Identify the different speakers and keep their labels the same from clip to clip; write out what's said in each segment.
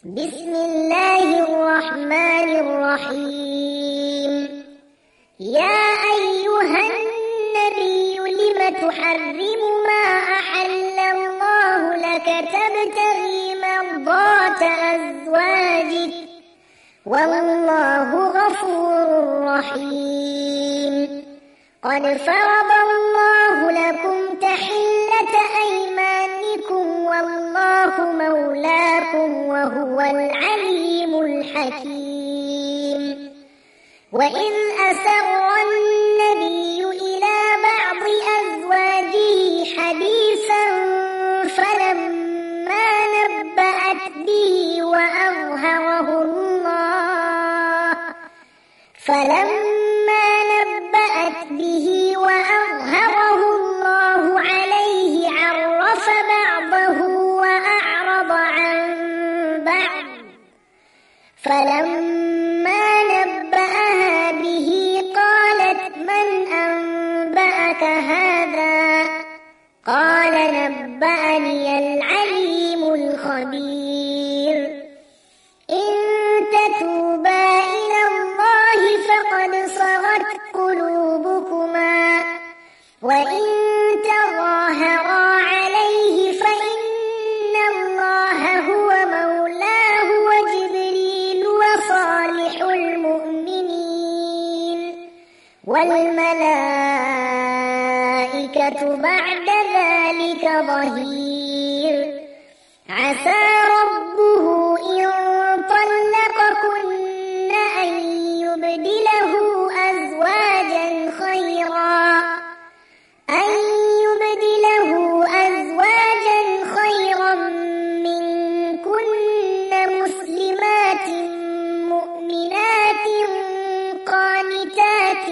Speaker 1: بسم الله الرحمن الرحيم. يا أيها النبي لم تحرم ما أحل الله لك تبتغي مرضات أزواجك والله غفور رحيم. قد فرض الله لكم تحلة أيمانكم والله مولاكم وهو العليم الحكيم. وإذ أسر النبي إلى بعض أزواجه حديثا فلما نبأت به وأظهره الله عليه عرف بعضه وأعرض عن بعض. فلما نبأها به قالت من أنبأك هذا؟ قال نبأني العليم الخبير. إن تتوبا إلى الله فقد صغت قلوبكما وإن تظاهرا عليه فإن الله هو مولاه وجبريل وصالح المؤمنين والملائكة بعد ذلك ظهير. عسى ربه إن طلقكن أن يبدله أزواجا خيرا منكن مسلمات مؤمنات قانتات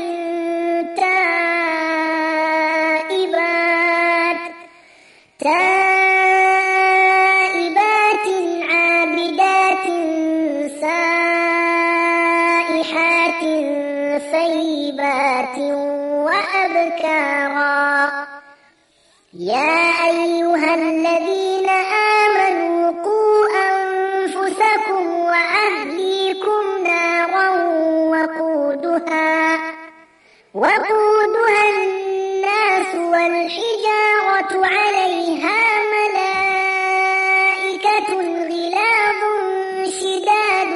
Speaker 1: تائبات عابدات سائحات ثيبات وأبكارا. يا أيها الذين آمنوا قوا أنفسكم وأهليكم نارا وقودها الناس والحجارة عليها ملائكة غلاظ شداد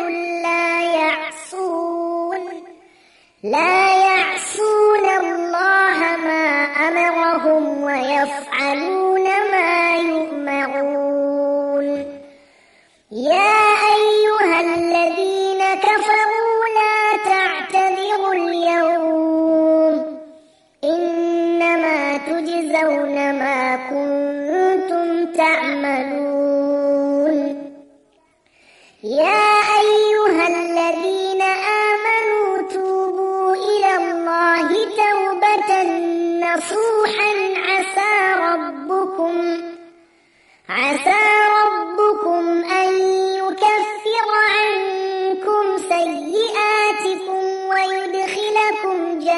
Speaker 1: لا يعصون الله ما أمرهم ويفعلون ما يؤمرون. يا أيها الذين كفروا لا تعتذروا اليوم إنما تجزون ما كنتم تعملون. يا أيها الذين آمنوا توبوا إلى الله توبة نصوحا عسى ربكم أن يكفر عنكم سيئاتكم ويدخلكم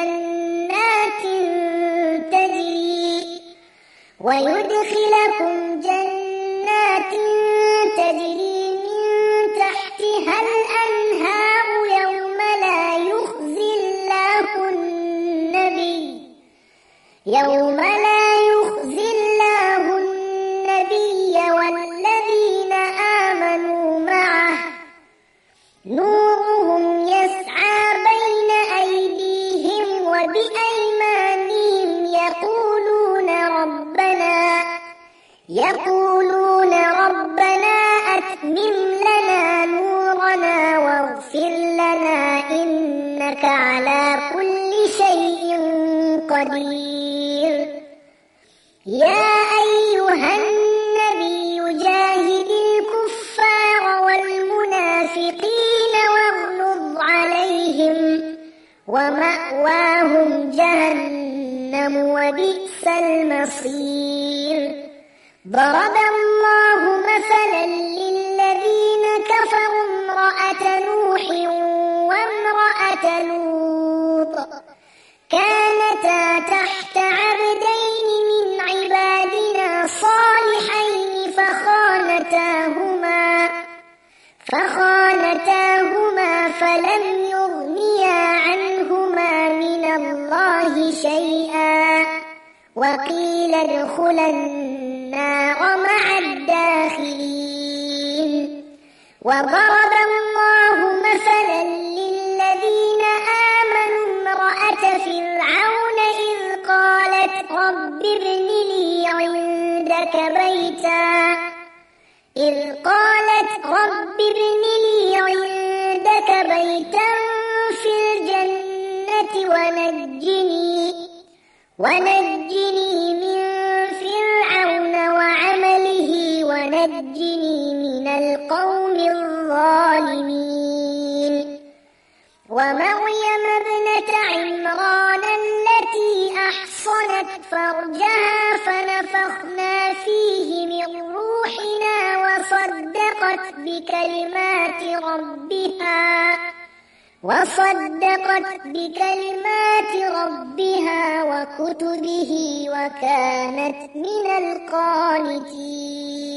Speaker 1: جنات تجري من تحتها الأنهار يوم لا يخزي الله النبي والذين آمنوا معه نورهم يسعى بين أيديهم وبأيمانهم يقولون ربنا أتمم لنا نورنا واغفر لنا إنك على كل شيء قدير. يا أيها النبي جاهد الكفار والمنافقين واغلظ عليهم ومأواهم جهنم وبئس المصير. ضرب الله مثلا للذين كفروا امرأة نوح وامرأة لوط كانتا تحت عبدين من عبادنا صالحين فخانتاهما فخانتاهما فلم يغنيا عنهما من الله شيئا وقيل ادخلا النار مع الداخلين. وضرب الله مثلا للذين آمنوا امرأة فرعون إذ قالت رب ابن لي عندك بيتا في الجنة ونجني من فرعون وعمله ونجني من القوم الظالمين. ومريم ابنة عمران التي أحصنت فرجها فنفخنا فيه من روحنا وصدقت بكلمات ربها وكتبه وكانت من القانتين.